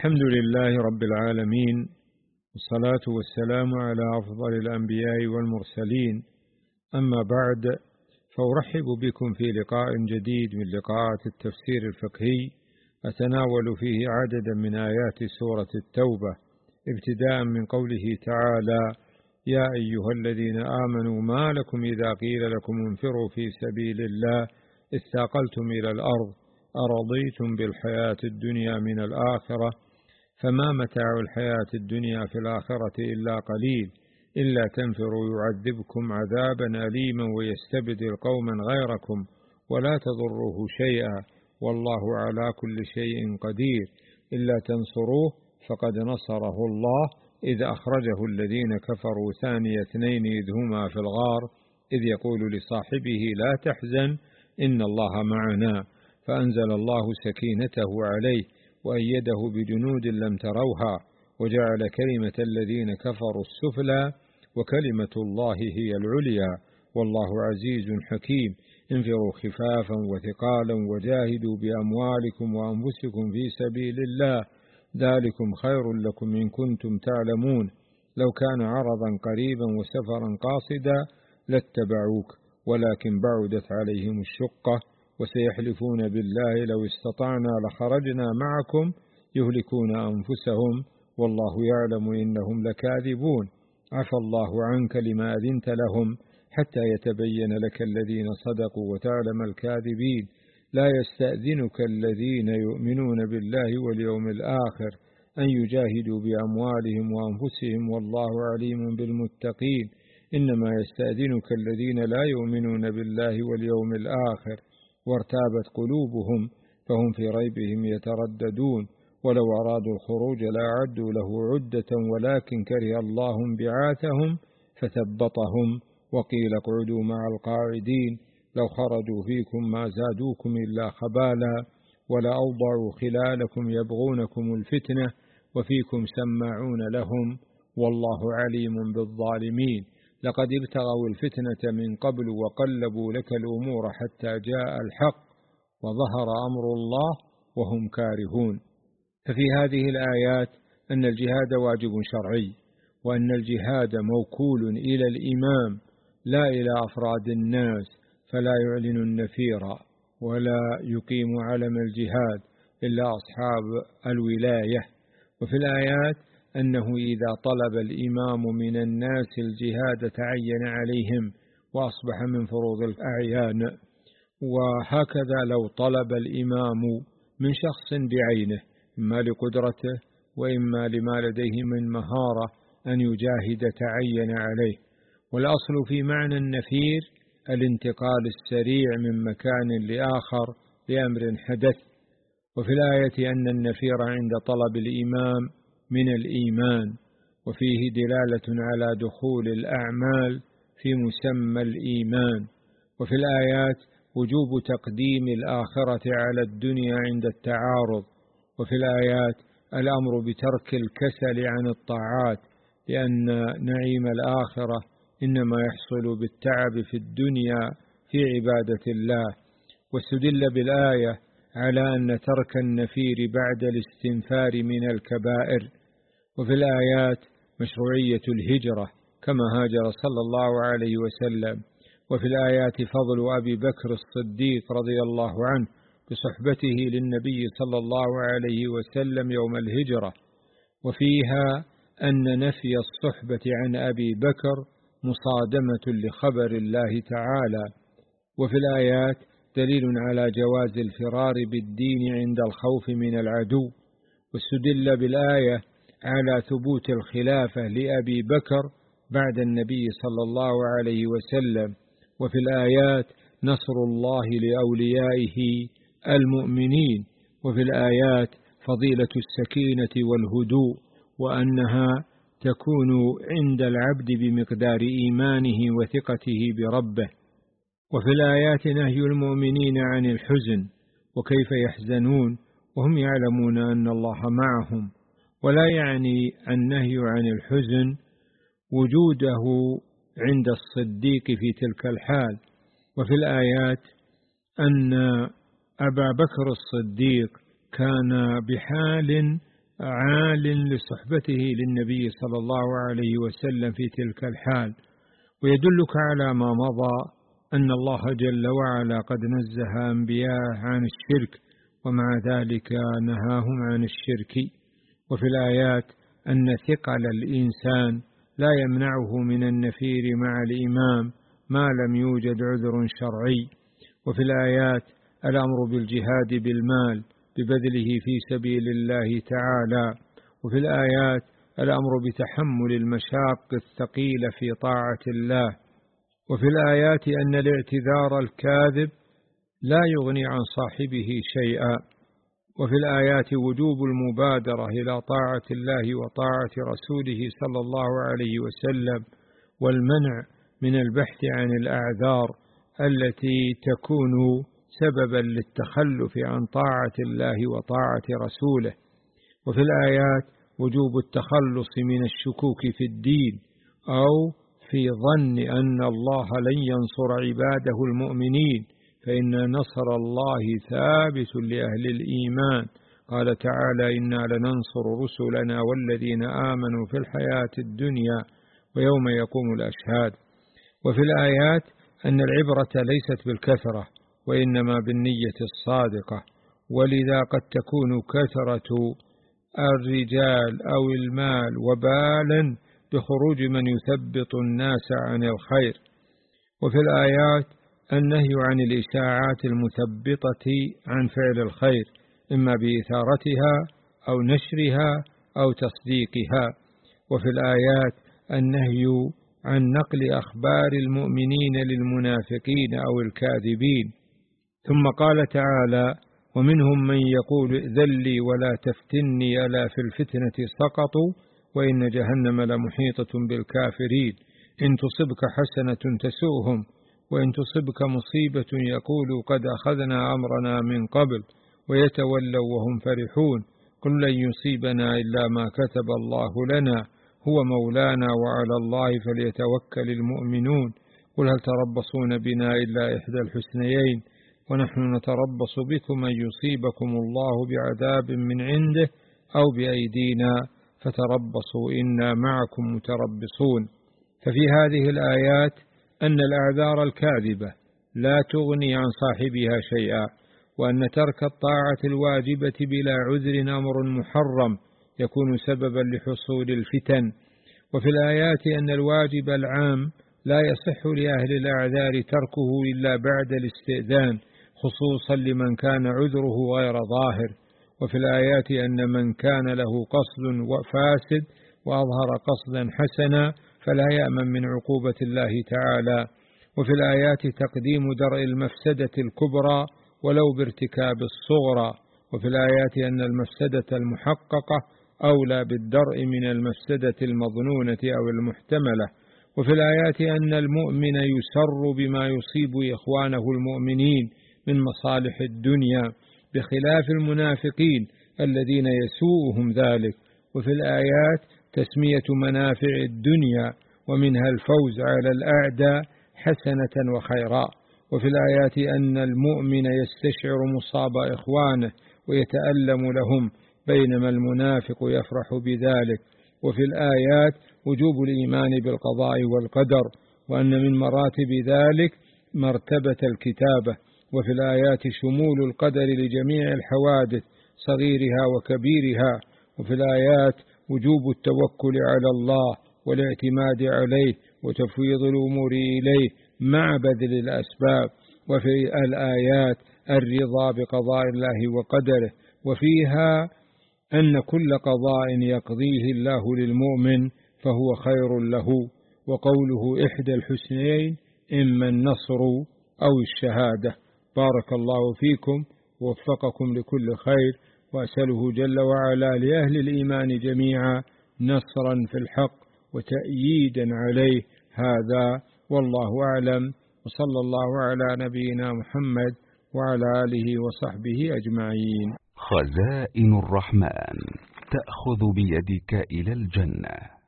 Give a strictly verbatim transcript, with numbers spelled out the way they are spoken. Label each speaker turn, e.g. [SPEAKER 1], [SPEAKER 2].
[SPEAKER 1] الحمد لله رب العالمين، والصلاة والسلام على أفضل الأنبياء والمرسلين. أما بعد، فأرحب بكم في لقاء جديد من لقاءات التفسير الفقهي، أتناول فيه عددا من آيات سورة التوبة، ابتداء من قوله تعالى: يا أيها الذين آمنوا ما لكم إذا قيل لكم انفروا في سبيل الله اثاقلتم إلى الأرض أرضيتم بالحياة الدنيا من الآخرة فما متاع الحياة الدنيا في الآخرة إلا قليل إلا تنفروا يعذبكم عذابا أليما ويستبدل قوما غيركم ولا تضروه شيئا والله على كل شيء قدير إلا تنصروه فقد نصره الله إذ أخرجه الذين كفروا ثاني اثنين إذ هما في الغار إذ يقول لصاحبه لا تحزن إن الله معنا فأنزل الله سكينته عليه وأيده بجنود لم تروها وجعل كلمة الذين كفروا السفلى وكلمة الله هي العليا والله عزيز حكيم. انفروا خفافا وثقالا وجاهدوا بأموالكم وأنفسكم في سبيل الله ذلكم خير لكم إن كنتم تعلمون لو كان عرضا قريبا وسفرا قاصدا لاتبعوك ولكن بعدت عليهم الشقة وسيحلفون بالله لو استطعنا لخرجنا معكم يهلكون أنفسهم والله يعلم إنهم لكاذبون. عفى الله عنك لما أذنت لهم حتى يتبين لك الذين صدقوا وتعلم الكاذبين. لا يستأذنك الذين يؤمنون بالله واليوم الآخر أن يجاهدوا بأموالهم وأنفسهم والله عليم بالمتقين. إنما يستأذنك الذين لا يؤمنون بالله واليوم الآخر وارتابت قلوبهم فهم في ريبهم يترددون ولو أرادوا الخروج لأعدوا له عدة ولكن كره الله انبعاثهم فثبطهم وقيل اقعدوا مع القاعدين لو خرجوا فيكم ما زادوكم إلا خبالا ولأوضعوا خلالكم يبغونكم الفتنة وفيكم سماعون لهم والله عليم بالظالمين. لقد ابتغوا الفتنة من قبل وقلبوا لك الأمور حتى جاء الحق وظهر أمر الله وهم كارهون. ففي هذه الآيات أن الجهاد واجب شرعي وأن الجهاد موكول إلى الإمام لا إلى أفراد الناس فلا يعلن النفير ولا يقيم علم الجهاد إلا أصحاب الولاية. وفي الآيات أنه إذا طلب الإمام من الناس الجهاد تعين عليهم وأصبح من فروض الأعيان. وهكذا لو طلب الإمام من شخص بعينه إما لقدرته وإما لما لديه من مهارة أن يجاهد تعين عليه. والأصل في معنى النفير الانتقال السريع من مكان لآخر لأمر حدث. وفي الآية أن النفير عند طلب الإمام من الإيمان وفيه دلالة على دخول الأعمال في مسمى الإيمان. وفي الآيات وجوب تقديم الآخرة على الدنيا عند التعارض. وفي الآيات الأمر بترك الكسل عن الطاعات لأن نعيم الآخرة إنما يحصل بالتعب في الدنيا في عبادة الله. واستدل بالآية على أن ترك النفير بعد الاستنفار من الكبائر. وفي الآيات مشروعية الهجرة كما هاجر صلى الله عليه وسلم. وفي الآيات فضل أبي بكر الصديق رضي الله عنه بصحبته للنبي صلى الله عليه وسلم يوم الهجرة. وفيها أن نفي الصحبة عن أبي بكر مصادمة لخبر الله تعالى. وفي الآيات دليل على جواز الفرار بالدين عند الخوف من العدو. واستدل بالآية على ثبوت الخلافة لأبي بكر بعد النبي صلى الله عليه وسلم. وفي الآيات نصر الله لأوليائه المؤمنين. وفي الآيات فضيلة السكينة والهدوء وأنها تكون عند العبد بمقدار إيمانه وثقته بربه. وفي الآيات نهي المؤمنين عن الحزن وكيف يحزنون وهم يعلمون أن الله معهم. ولا يعني النهي عن الحزن وجوده عند الصديق في تلك الحال. وفي الآيات أن أبا بكر الصديق كان بحال عال لصحبته للنبي صلى الله عليه وسلم في تلك الحال. ويدلك على ما مضى أن الله جل وعلا قد نزه أنبياء عن الشرك، ومع ذلك نهاهم عن الشرك. وفي الآيات أن ثقل الإنسان لا يمنعه من النفير مع الإمام ما لم يوجد عذر شرعي. وفي الآيات الأمر بالجهاد بالمال ببذله في سبيل الله تعالى. وفي الآيات الأمر بتحمل المشاق الثقيلة في طاعة الله. وفي الآيات أن الاعتذار الكاذب لا يغني عن صاحبه شيئا. وفي الآيات وجوب المبادرة إلى طاعة الله وطاعة رسوله صلى الله عليه وسلم، والمنع من البحث عن الأعذار التي تكون سببا للتخلف عن طاعة الله وطاعة رسوله. وفي الآيات وجوب التخلص من الشكوك في الدين أو في ظن أن الله لن ينصر عباده المؤمنين، فإن نصر الله ثابت لأهل الإيمان. قال تعالى: إنا لننصر رسلنا والذين آمنوا في الحياة الدنيا ويوم يقوم الأشهاد. وفي الآيات أن العبرة ليست بالكثرة وإنما بالنية الصادقة، ولذا قد تكون كثرة الرجال أو المال وبالا بخروج من يثبط الناس عن الخير. وفي الآيات النهي عن الإشاعات المثبطة عن فعل الخير، إما بإثارتها أو نشرها أو تصديقها. وفي الآيات النهي عن نقل أخبار المؤمنين للمنافقين أو الكاذبين. ثم قال تعالى: ومنهم من يقول ائذن لي ولا تفتني ألا في الفتنة سقطوا وإن جهنم لمحيطة بالكافرين. إن تصبك حسنة تسؤهم وإن تصبك مصيبة يقولوا قد أخذنا أمرنا من قبل ويتولوا وهم فرحون. قل لن يصيبنا إلا ما كتب الله لنا هو مولانا وعلى الله فليتوكل المؤمنون. قل هل تربصون بنا إلا إحدى الحسنيين ونحن نتربص بكم أن يصيبكم الله بعذاب من عنده أو بأيدينا فتربصوا إنا معكم متربصون. ففي هذه الآيات أن الأعذار الكاذبة لا تغني عن صاحبها شيئا، وأن ترك الطاعة الواجبة بلا عذر أمر محرم يكون سببا لحصول الفتن. وفي الآيات أن الواجب العام لا يصح لأهل الأعذار تركه إلا بعد الاستئذان، خصوصا لمن كان عذره غير ظاهر. وفي الآيات أن من كان له قصد فاسد وأظهر قصدا حسنا فلا يأمن من عقوبة الله تعالى. وفي الآيات تقديم درء المفسدة الكبرى ولو بارتكاب الصغرى. وفي الآيات أن المفسدة المحققة أولى بالدرء من المفسدة المظنونة أو المحتملة. وفي الآيات أن المؤمن يسر بما يصيب إخوانه المؤمنين من مصالح الدنيا بخلاف المنافقين الذين يسوءهم ذلك. وفي الآيات تسمية منافع الدنيا ومنها الفوز على الأعداء حسنة وخيرا. وفي الآيات أن المؤمن يستشعر مصاب إخوانه ويتألم لهم بينما المنافق يفرح بذلك. وفي الآيات وجوب الإيمان بالقضاء والقدر، وأن من مراتب ذلك مرتبة الكتابة. وفي الآيات شمول القدر لجميع الحوادث صغيرها وكبيرها. وفي الآيات وجوب التوكل على الله والاعتماد عليه وتفويض الأمور إليه مع بذل الأسباب. وفي الآيات الرضا بقضاء الله وقدره، وفيها أن كل قضاء يقضيه الله للمؤمن فهو خير له. وقوله إحدى الحسنيين إما النصر أو الشهادة. بارك الله فيكم ووفقكم لكل خير، وأسأله جل وعلا لأهل الإيمان جميعا نصرا في الحق وتأييدا عليه. هذا والله أعلم، وصلى الله على نبينا محمد وعلى آله وصحبه أجمعين.
[SPEAKER 2] خزائن الرحمن تأخذ بيدك إلى الجنة.